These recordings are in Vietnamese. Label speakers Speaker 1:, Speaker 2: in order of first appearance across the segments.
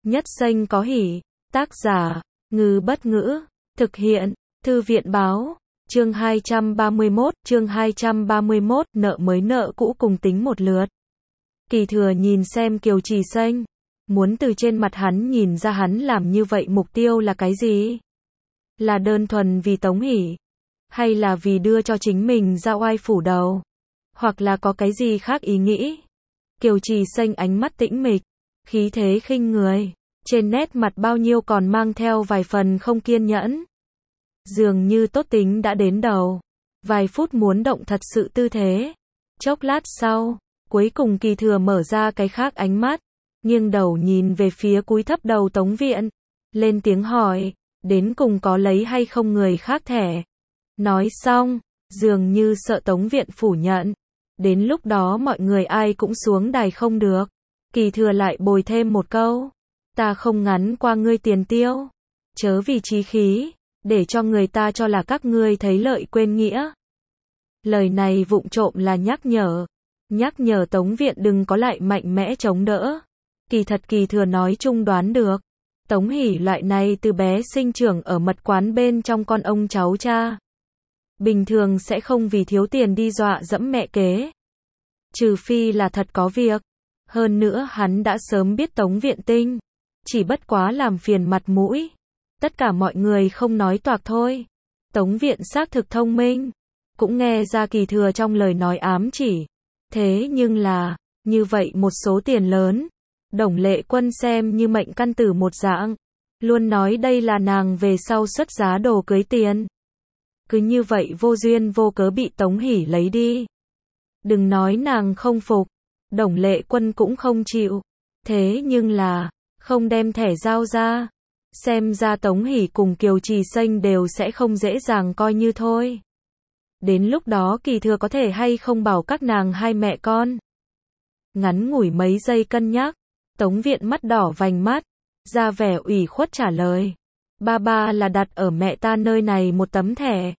Speaker 1: Nhất xanh có hỉ. Tác giả, Ngư Bất Ngữ. Thực hiện, Thư viện Báo. Chương 231, nợ mới nợ cũ cùng tính một lượt. Kỳ Thừa nhìn xem Kiều Trì Xanh, muốn từ trên mặt hắn nhìn ra hắn làm như vậy mục tiêu là cái gì? Là đơn thuần vì Tống Hỷ, hay là vì đưa cho chính mình ra oai phủ đầu, hoặc là có cái gì khác ý nghĩ? Kiều Trì Xanh ánh mắt tĩnh mịch, khí thế khinh người, trên nét mặt bao nhiêu còn mang theo vài phần không kiên nhẫn. Dường như tốt tính đã đến đầu, vài phút muốn động thật sự tư thế. Chốc lát sau, cuối cùng Kỳ Thừa mở ra cái khác ánh mắt, nghiêng đầu nhìn về phía cúi thấp đầu Tống Viện, lên tiếng hỏi, đến cùng có lấy hay không người khác thẻ. Nói xong, dường như sợ Tống Viện phủ nhận, đến lúc đó mọi người ai cũng xuống đài không được. Kỳ Thừa lại bồi thêm một câu, ta không ngắn qua ngươi tiền tiêu, chớ vì chí khí, để cho người ta cho là các ngươi thấy lợi quên nghĩa. Lời này vụng trộm là nhắc nhở Tống Viện đừng có lại mạnh mẽ chống đỡ. Kỳ thật Kỳ Thừa nói chung đoán được, Tống Hỷ loại này từ bé sinh trưởng ở mật quán bên trong con ông cháu cha, bình thường sẽ không vì thiếu tiền đi dọa dẫm mẹ kế, trừ phi là thật có việc. Hơn nữa hắn đã sớm biết Tống Viện tinh, chỉ bất quá làm phiền mặt mũi. Tất cả mọi người không nói toạc thôi. Tống Viện xác thực thông minh, cũng nghe ra Kỳ Thừa trong lời nói ám chỉ. Thế nhưng là, như vậy một số tiền lớn, Đồng Lệ Quân xem như mệnh căn tử một dạng, luôn nói đây là nàng về sau xuất giá đồ cưới tiền. Cứ như vậy vô duyên vô cớ bị Tống Hỷ lấy đi. Đừng nói nàng không phục, Đồng Lệ Quân cũng không chịu. Thế nhưng là, không đem thẻ giao ra, xem ra Tống Hỷ cùng Kiều Trì Xanh đều sẽ không dễ dàng coi như thôi. Đến lúc đó Kỳ Thừa có thể hay không bảo các nàng hai mẹ con. Ngắn ngủi mấy giây cân nhắc, Tống Viện mắt đỏ vành mắt, ra vẻ ủy khuất trả lời. Ba là đặt ở mẹ ta nơi này một tấm thẻ.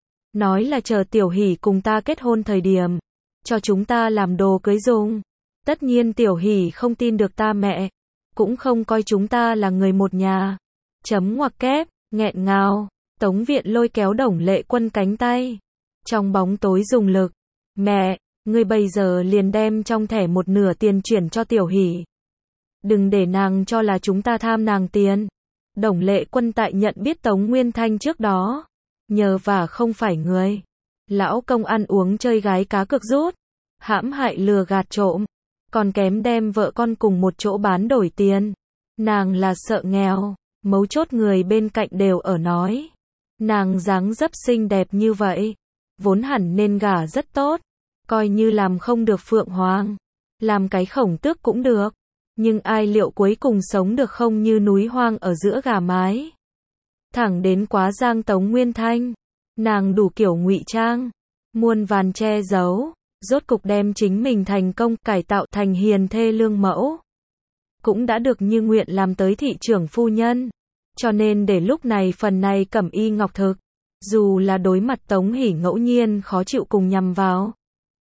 Speaker 1: Nói là chờ Tiểu Hỷ cùng ta kết hôn thời điểm, cho chúng ta làm đồ cưới dùng. Tất nhiên Tiểu Hỷ không tin được ta mẹ, cũng không coi chúng ta là người một nhà. Chấm ngoặc kép, nghẹn ngào, Tống Viện lôi kéo Đồng Lệ Quân cánh tay. Trong bóng tối dùng lực. Mẹ, ngươi bây giờ liền đem trong thẻ một nửa tiền chuyển cho Tiểu Hỷ. Đừng để nàng cho là chúng ta tham nàng tiền. Đồng Lệ Quân tại nhận biết Tống Nguyên Thanh trước đó, nhờ vả không phải người. Lão công ăn uống chơi gái cá cược rút, hãm hại lừa gạt trộm, còn kém đem vợ con cùng một chỗ bán đổi tiền. Nàng là sợ nghèo, mấu chốt người bên cạnh đều ở nói. Nàng dáng dấp xinh đẹp như vậy, vốn hẳn nên gả rất tốt, coi như làm không được phượng hoàng, làm cái khổng tước cũng được. Nhưng ai liệu cuối cùng sống được không như núi hoang ở giữa gà mái. Thẳng đến quá giang Tống Nguyên Thanh, nàng đủ kiểu ngụy trang, muôn vàn che giấu, rốt cục đem chính mình thành công cải tạo thành hiền thê lương mẫu. Cũng đã được như nguyện làm tới thị trưởng phu nhân. Cho nên để lúc này phần này cẩm y ngọc thực, dù là đối mặt Tống Hỷ ngẫu nhiên khó chịu cùng nhằm vào,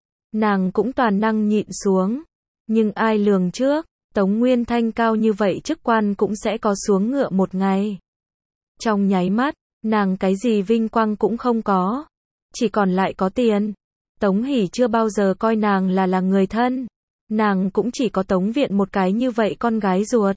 Speaker 1: nàng cũng toàn năng nhịn xuống. Nhưng ai lường trước, Tống Nguyên Thanh cao như vậy chức quan cũng sẽ có xuống ngựa một ngày. Trong nháy mắt, nàng cái gì vinh quang cũng không có, chỉ còn lại có tiền. Tống Hỷ chưa bao giờ coi nàng là người thân, nàng cũng chỉ có Tống Viện một cái như vậy con gái ruột.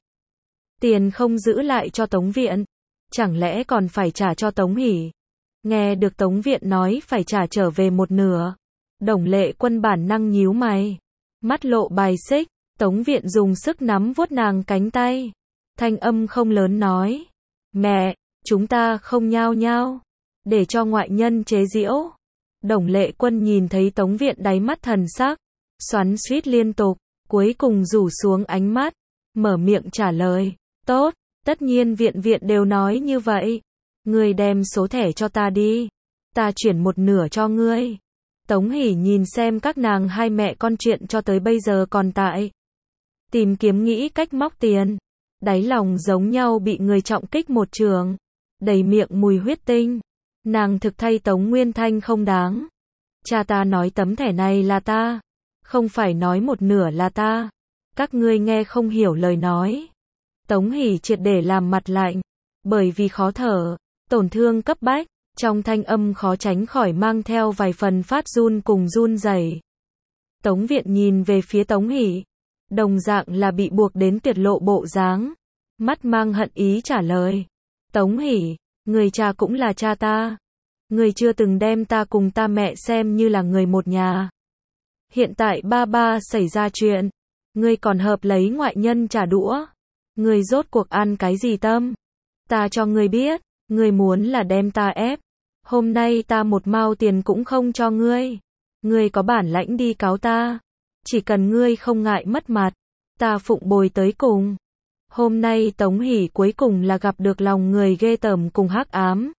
Speaker 1: Tiền không giữ lại cho Tống Viện, chẳng lẽ còn phải trả cho Tống Hỷ? Nghe được Tống Viện nói phải trả trở về một nửa, Đồng Lệ Quân bản năng nhíu mày, mắt lộ bài xích. Tống Viện dùng sức nắm vuốt nàng cánh tay, thanh âm không lớn nói, mẹ, chúng ta không nhao nhao, để cho ngoại nhân chế giễu. Đồng Lệ Quân nhìn thấy Tống Viện đáy mắt thần sắc, xoắn xuýt liên tục, cuối cùng rủ xuống ánh mắt, mở miệng trả lời, tốt, tất nhiên viện đều nói như vậy, ngươi đem số thẻ cho ta đi, ta chuyển một nửa cho ngươi. Tống Hỷ nhìn xem các nàng hai mẹ con chuyện cho tới bây giờ còn tại tìm kiếm nghĩ cách móc tiền, đáy lòng giống nhau bị người trọng kích một trường, đầy miệng mùi huyết tinh. Nàng thực thay Tống Nguyên Thanh không đáng. Cha ta nói tấm thẻ này là ta, không phải nói một nửa là ta. Các ngươi nghe không hiểu lời nói. Tống Hỷ triệt để làm mặt lạnh, bởi vì khó thở, tổn thương cấp bách, trong thanh âm khó tránh khỏi mang theo vài phần phát run cùng run rẩy. Tống Viện nhìn về phía Tống Hỷ, đồng dạng là bị buộc đến tuyệt lộ bộ dáng, mắt mang hận ý trả lời. Tống Hỷ, người cha cũng là cha ta. Người chưa từng đem ta cùng ta mẹ xem như là người một nhà. Hiện tại ba ba xảy ra chuyện, người còn hợp lấy ngoại nhân trả đũa. Người rốt cuộc ăn cái gì tâm? Ta cho người biết, người muốn là đem ta ép. Hôm nay ta một mao tiền cũng không cho ngươi. Ngươi có bản lãnh đi cáo ta. Chỉ cần ngươi không ngại mất mặt, ta phụng bồi tới cùng. Hôm nay Tống Hỷ cuối cùng là gặp được lòng người ghê tởm cùng hắc ám.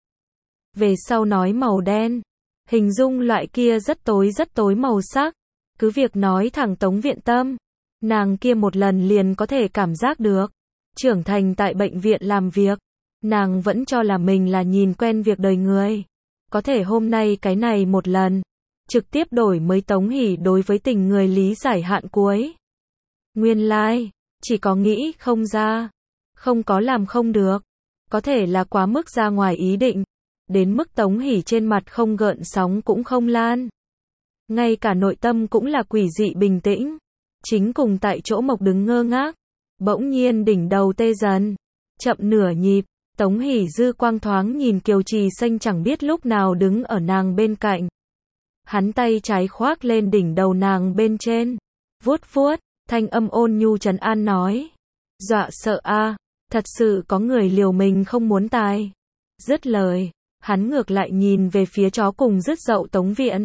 Speaker 1: Về sau nói màu đen, hình dung loại kia rất tối màu sắc. Cứ việc nói thẳng Tống Viện tâm, nàng kia một lần liền có thể cảm giác được. Trưởng thành tại bệnh viện làm việc, nàng vẫn cho là mình là nhìn quen việc đời người. Có thể hôm nay cái này một lần, trực tiếp đổi mới Tống Hỷ đối với tình người lý giải hạn cuối. Nguyên lai, chỉ có nghĩ không ra, không có làm không được. Có thể là quá mức ra ngoài ý định, đến mức Tống Hỷ trên mặt không gợn sóng cũng không lan. Ngay cả nội tâm cũng là quỷ dị bình tĩnh. Chính cùng tại chỗ Mộc đứng ngơ ngác. Bỗng nhiên đỉnh đầu tê dần, chậm nửa nhịp, Tống Hỷ dư quang thoáng nhìn Kiều Trì Xanh chẳng biết lúc nào đứng ở nàng bên cạnh. Hắn tay trái khoác lên đỉnh đầu nàng bên trên, vuốt vuốt, thanh âm ôn nhu trấn an nói. Dọa sợ a, thật sự có người liều mình không muốn tài. Dứt lời, hắn ngược lại nhìn về phía chó cùng dứt dậu Tống Viện.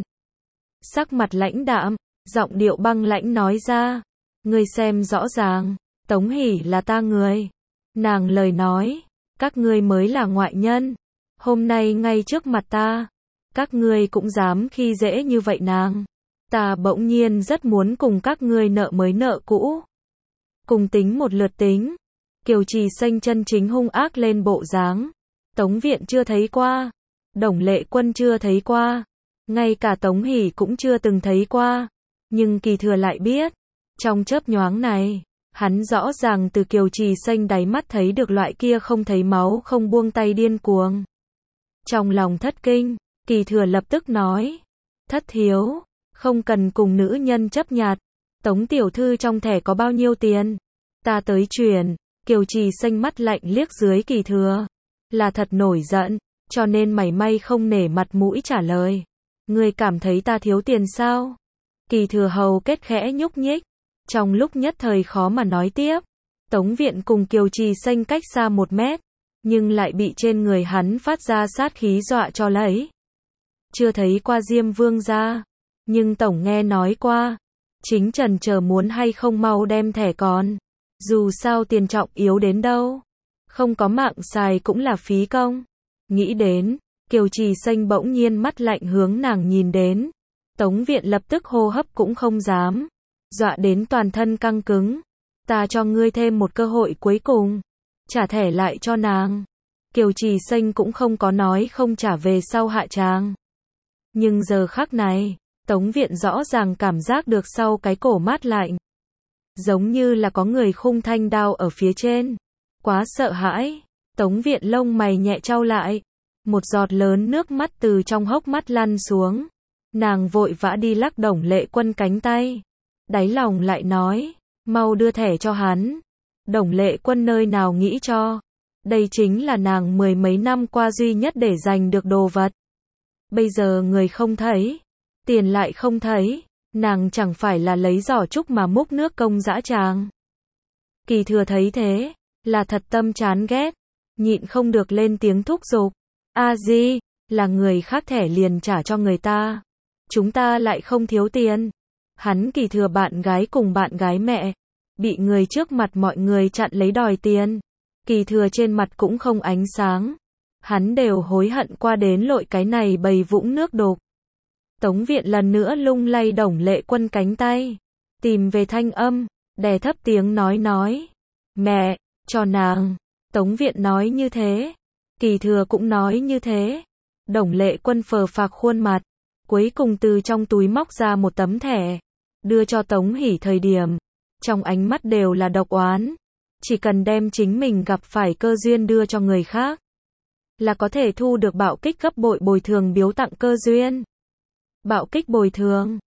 Speaker 1: Sắc mặt lãnh đạm, giọng điệu băng lãnh nói ra. Ngươi xem rõ ràng. Tống Hỷ là ta người. Nàng lời nói, các ngươi mới là ngoại nhân. Hôm nay ngay trước mặt ta, các ngươi cũng dám khi dễ như vậy nàng. Ta bỗng nhiên rất muốn cùng các ngươi nợ mới nợ cũ. Cùng tính một lượt tính. Kiều Trì Xanh chân chính hung ác lên bộ dáng. Tống Viện chưa thấy qua. Đồng Lệ Quân chưa thấy qua. Ngay cả Tống Hỷ cũng chưa từng thấy qua. Nhưng Kỳ Thừa lại biết. Trong chớp nhoáng này, hắn rõ ràng từ Kiều Trì Xanh đáy mắt thấy được loại kia không thấy máu không buông tay điên cuồng. Trong lòng thất kinh, Kỳ Thừa lập tức nói. Thất thiếu, không cần cùng nữ nhân chấp nhặt. Tống tiểu thư trong thẻ có bao nhiêu tiền? Ta tới chuyển. Kiều Trì Xanh mắt lạnh liếc dưới Kỳ Thừa. Là thật nổi giận, cho nên mảy may không nể mặt mũi trả lời. Ngươi cảm thấy ta thiếu tiền sao? Kỳ Thừa hầu kết khẽ nhúc nhích. Trong lúc nhất thời khó mà nói tiếp. Tống Viện cùng Kiều Trì Xanh cách xa 1 mét, nhưng lại bị trên người hắn phát ra sát khí dọa cho lấy. Chưa thấy qua Diêm Vương gia, nhưng tổng nghe nói qua. Chính trần chờ muốn hay không mau đem thẻ còn. Dù sao tiền trọng yếu đến đâu, không có mạng xài cũng là phí công. Nghĩ đến, Kiều Trì Xanh bỗng nhiên mắt lạnh hướng nàng nhìn đến. Tống Viện lập tức hô hấp cũng không dám, dọa đến toàn thân căng cứng. Ta cho ngươi thêm một cơ hội cuối cùng, trả thẻ lại cho nàng. Kiều Trì Xanh cũng không có nói không trả về sau hạ tràng. Nhưng giờ khắc này, Tống Viện rõ ràng cảm giác được sau cái cổ mát lạnh. Giống như là có người khung thanh đao ở phía trên. Quá sợ hãi, Tống Viện lông mày nhẹ chau lại. Một giọt lớn nước mắt từ trong hốc mắt lăn xuống. Nàng vội vã đi lắc Đồng Lệ Quân cánh tay. Đáy lòng lại nói, mau đưa thẻ cho hắn. Đồng Lệ Quân nơi nào nghĩ cho. Đây chính là nàng 10 mấy năm qua duy nhất để giành được đồ vật. Bây giờ người không thấy, tiền lại không thấy, nàng chẳng phải là lấy giỏ trúc mà múc nước công dã tràng. Kỳ Thừa thấy thế, là thật tâm chán ghét, nhịn không được lên tiếng thúc giục. A Di, là người khác thẻ liền trả cho người ta. Chúng ta lại không thiếu tiền. Hắn Kỳ Thừa bạn gái cùng bạn gái mẹ, bị người trước mặt mọi người chặn lấy đòi tiền. Kỳ Thừa trên mặt cũng không ánh sáng. Hắn đều hối hận qua đến lội cái này bầy vũng nước đục. Tống Viện lần nữa lung lay Đồng Lệ Quân cánh tay, tìm về thanh âm, đè thấp tiếng nói. Mẹ, cho nàng. Tống Viện nói như thế. Kỳ Thừa cũng nói như thế. Đồng Lệ Quân phờ phạc khuôn mặt, cuối cùng từ trong túi móc ra một tấm thẻ, đưa cho Tống Hỷ thời điểm, trong ánh mắt đều là độc oán. chỉ cần đem chính mình gặp phải cơ duyên đưa cho người khác, là có thể thu được bạo kích gấp bội bồi thường biếu tặng cơ duyên. Bạo kích bồi thường